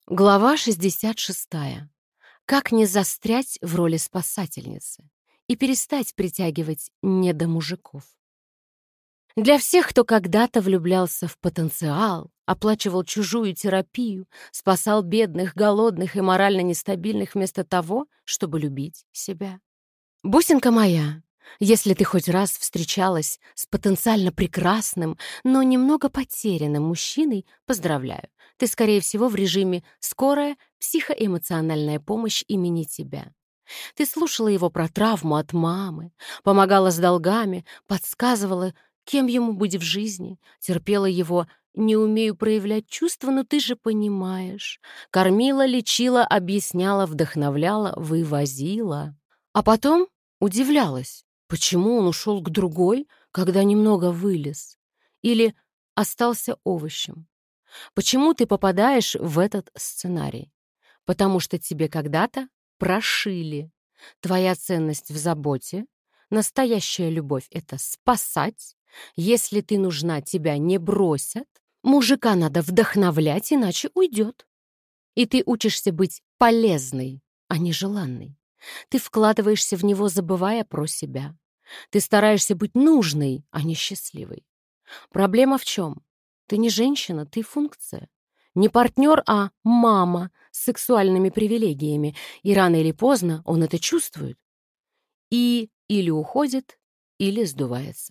Глава 66. Как не застрять в роли спасательницы и перестать притягивать недомужиков. Для всех, кто когда-то влюблялся в потенциал, оплачивал чужую терапию, спасал бедных, голодных и морально нестабильных вместо того, чтобы любить себя. Бусинка моя, если ты хоть раз встречалась с потенциально прекрасным, но немного потерянным мужчиной, поздравляю. Ты, скорее всего, в режиме «скорая психоэмоциональная помощь имени тебя». Ты слушала его про травму от мамы, помогала с долгами, подсказывала, кем ему быть в жизни, терпела его «не умею проявлять чувства, но ты же понимаешь». Кормила, лечила, объясняла, вдохновляла, вывозила. А потом удивлялась, почему он ушел к другой, когда немного вылез, или остался овощем. Почему ты попадаешь в этот сценарий? Потому что тебе когда-то прошили. Твоя ценность в заботе, настоящая любовь — это спасать. Если ты нужна, тебя не бросят. Мужика надо вдохновлять, иначе уйдет. И ты учишься быть полезной, а не желанной. Ты вкладываешься в него, забывая про себя. Ты стараешься быть нужной, а не счастливой. Проблема в чем? Ты не женщина, ты функция. Не партнер, а мама с сексуальными привилегиями. И рано или поздно он это чувствует. И или уходит, или сдувается.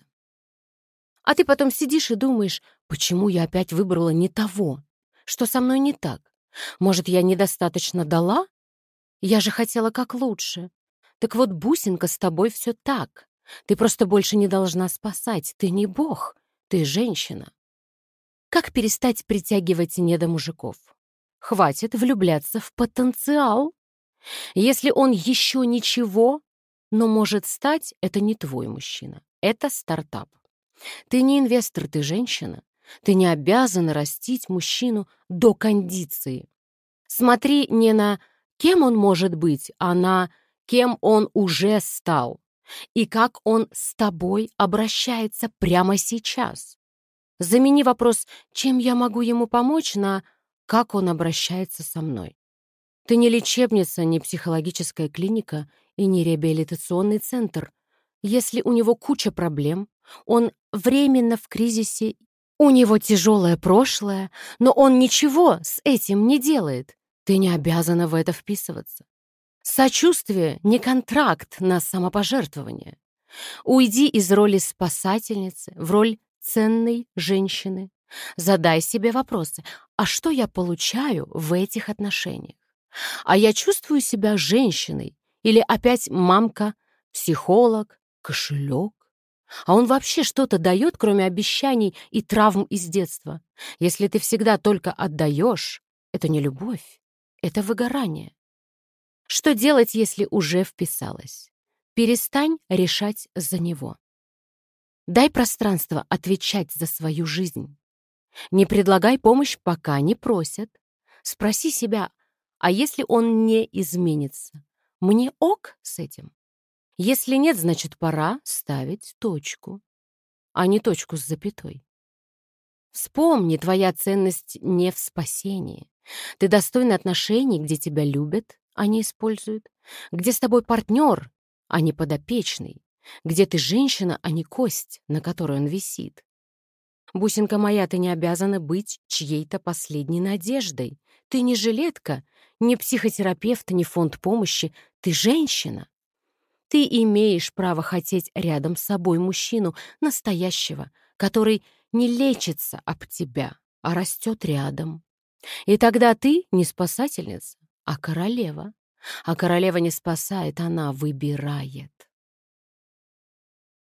А ты потом сидишь и думаешь, почему я опять выбрала не того? Что со мной не так? Может, я недостаточно дала? Я же хотела как лучше. Так вот, бусинка, с тобой все так. Ты просто больше не должна спасать. Ты не бог, ты женщина. Как перестать притягивать недомужиков? Хватит влюбляться в потенциал. Если он еще ничего, но может стать, это не твой мужчина. Это стартап. Ты не инвестор, ты женщина. Ты не обязана растить мужчину до кондиции. Смотри не на кем он может быть, а на кем он уже стал и как он с тобой обращается прямо сейчас. Замени вопрос «чем я могу ему помочь» на «как он обращается со мной». Ты не лечебница, не психологическая клиника и не реабилитационный центр. Если у него куча проблем, он временно в кризисе, у него тяжелое прошлое, но он ничего с этим не делает, ты не обязана в это вписываться. Сочувствие — не контракт на самопожертвование. Уйди из роли спасательницы в роль ценной женщины. Задай себе вопросы. А что я получаю в этих отношениях? А я чувствую себя женщиной? Или опять мамка, психолог, кошелек? А он вообще что-то дает, кроме обещаний и травм из детства? Если ты всегда только отдаешь, это не любовь, это выгорание. Что делать, если уже вписалась? Перестань решать за него. Дай пространство отвечать за свою жизнь. Не предлагай помощь, пока не просят. Спроси себя, а если он не изменится? Мне ок с этим? Если нет, значит, пора ставить точку, а не точку с запятой. Вспомни, твоя ценность не в спасении. Ты достойна отношений, где тебя любят, а не используют, где с тобой партнер, а не подопечный, где ты женщина, а не кость, на которой он висит. Бусинка моя, ты не обязана быть чьей-то последней надеждой. Ты не жилетка, не психотерапевт, не фонд помощи. Ты женщина. Ты имеешь право хотеть рядом с собой мужчину, настоящего, который не лечится об тебя, а растет рядом. И тогда ты не спасательница, а королева. А королева не спасает, она выбирает.